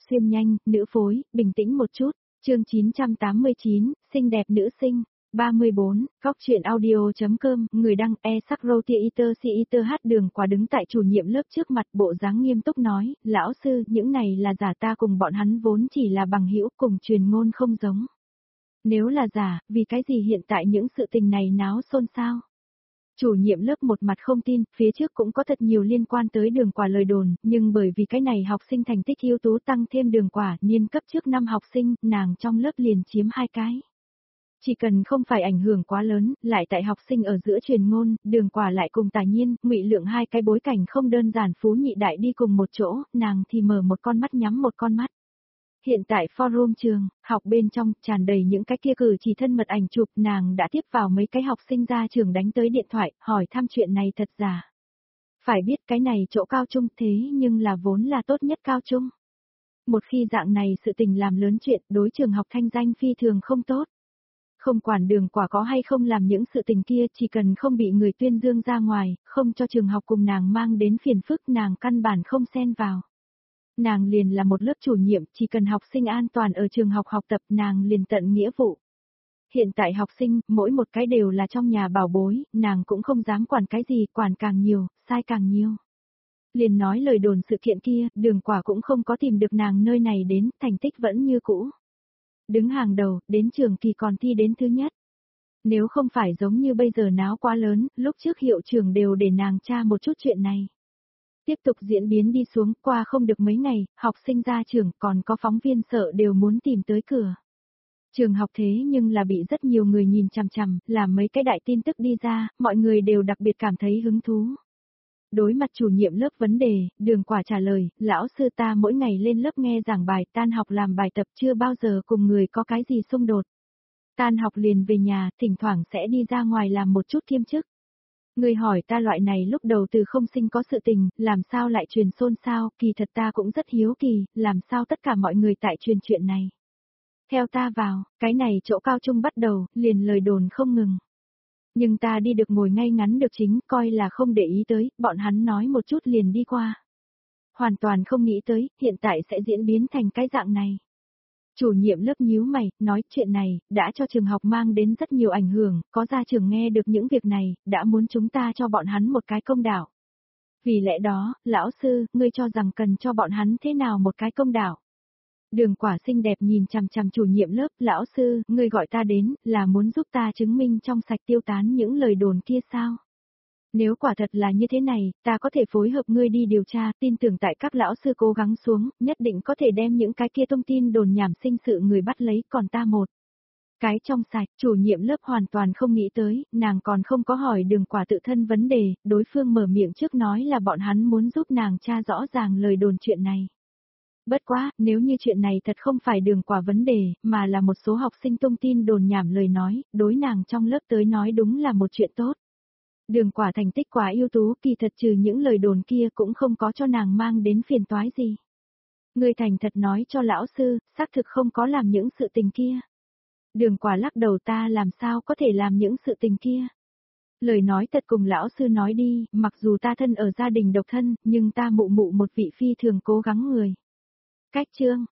xuyên nhanh, nữ phối, bình tĩnh một chút. Chương 989, xinh đẹp nữ sinh. 34, góc truyện audio.com, người đăng e-sắc-rô-tia-iter-si-iter hát Đường Quả đứng tại chủ nhiệm lớp trước mặt bộ dáng nghiêm túc nói, lão sư, những này là giả, ta cùng bọn hắn vốn chỉ là bằng hữu, cùng truyền ngôn không giống. Nếu là giả, vì cái gì hiện tại những sự tình này náo xôn xao? Chủ nhiệm lớp một mặt không tin, phía trước cũng có thật nhiều liên quan tới Đường Quả lời đồn, nhưng bởi vì cái này học sinh thành tích ưu tú tăng thêm Đường Quả, niên cấp trước 5 học sinh, nàng trong lớp liền chiếm 2 cái. Chỉ cần không phải ảnh hưởng quá lớn, lại tại học sinh ở giữa truyền ngôn, Đường Quả lại cùng Tài Nhiên, Ngụy Lượng hai cái bối cảnh không đơn giản phú nhị đại đi cùng một chỗ, nàng thì mở một con mắt nhắm một con mắt. Hiện tại forum trường, học bên trong, tràn đầy những cái kia cử chỉ thân mật ảnh chụp, nàng đã tiếp vào mấy cái học sinh ra trường đánh tới điện thoại, hỏi thăm chuyện này thật giả. Phải biết cái này chỗ cao trung thế nhưng là vốn là tốt nhất cao trung. Một khi dạng này sự tình làm lớn chuyện, đối trường học thanh danh phi thường không tốt. Không quản Đường Quả có hay không làm những sự tình kia, chỉ cần không bị người tuyên dương ra ngoài, không cho trường học cùng nàng mang đến phiền phức, nàng căn bản không xen vào. Nàng liền là một lớp chủ nhiệm, chỉ cần học sinh an toàn ở trường học học tập, nàng liền tận nghĩa vụ. Hiện tại học sinh, mỗi một cái đều là trong nhà bảo bối, nàng cũng không dám quản cái gì, quản càng nhiều, sai càng nhiều. Liền nói lời đồn sự kiện kia, Đường Quả cũng không có tìm được nàng nơi này đến, thành tích vẫn như cũ. Đứng hàng đầu, đến trường kỳ còn thi đến thứ nhất. Nếu không phải giống như bây giờ náo quá lớn, lúc trước hiệu trưởng đều để nàng tra một chút chuyện này. Tiếp tục diễn biến đi xuống, qua không được mấy ngày, học sinh ra trường, còn có phóng viên sợ đều muốn tìm tới cửa. Trường học thế nhưng là bị rất nhiều người nhìn chằm chằm, làm mấy cái đại tin tức đi ra, mọi người đều đặc biệt cảm thấy hứng thú. Đối mặt chủ nhiệm lớp vấn đề, Đường Quả trả lời, lão sư ta mỗi ngày lên lớp nghe giảng bài, tan học làm bài tập, chưa bao giờ cùng người có cái gì xung đột. Tan học liền về nhà, thỉnh thoảng sẽ đi ra ngoài làm một chút kiêm chức. Người hỏi ta loại này lúc đầu từ không sinh có sự tình, làm sao lại truyền xôn xao, kỳ thật ta cũng rất hiếu kỳ, làm sao tất cả mọi người tại truyền chuyện này. Theo ta vào, cái này chỗ cao trung bắt đầu, liền lời đồn không ngừng. Nhưng ta đi được ngồi ngay ngắn được chính, coi là không để ý tới, bọn hắn nói một chút liền đi qua. Hoàn toàn không nghĩ tới, hiện tại sẽ diễn biến thành cái dạng này. Chủ nhiệm lớp nhíu mày, nói chuyện này, đã cho trường học mang đến rất nhiều ảnh hưởng, có gia trưởng nghe được những việc này, đã muốn chúng ta cho bọn hắn một cái công đạo. Vì lẽ đó, lão sư, ngươi cho rằng cần cho bọn hắn thế nào một cái công đạo? Đường Quả xinh đẹp nhìn chằm chằm chủ nhiệm lớp, lão sư, ngươi gọi ta đến, là muốn giúp ta chứng minh trong sạch tiêu tán những lời đồn kia sao? Nếu quả thật là như thế này, ta có thể phối hợp ngươi đi điều tra, tin tưởng tại các lão sư cố gắng xuống, nhất định có thể đem những cái kia thông tin đồn nhảm sinh sự người bắt lấy, còn ta một. Cái trong sạch, chủ nhiệm lớp hoàn toàn không nghĩ tới, nàng còn không có hỏi Đường Quả tự thân vấn đề, đối phương mở miệng trước nói là bọn hắn muốn giúp nàng tra rõ ràng lời đồn chuyện này. Bất quá, nếu như chuyện này thật không phải Đường Quả vấn đề, mà là một số học sinh tung tin đồn nhảm lời nói, đối nàng trong lớp tới nói đúng là một chuyện tốt. Đường Quả thành tích quá ưu tú, kỳ thật trừ những lời đồn kia cũng không có cho nàng mang đến phiền toái gì. Người thành thật nói cho lão sư, xác thực không có làm những sự tình kia. Đường Quả lắc đầu, ta làm sao có thể làm những sự tình kia. Lời nói thật cùng lão sư nói đi, mặc dù ta thân ở gia đình độc thân, nhưng ta mụ một vị phi thường cố gắng người. Cách chương,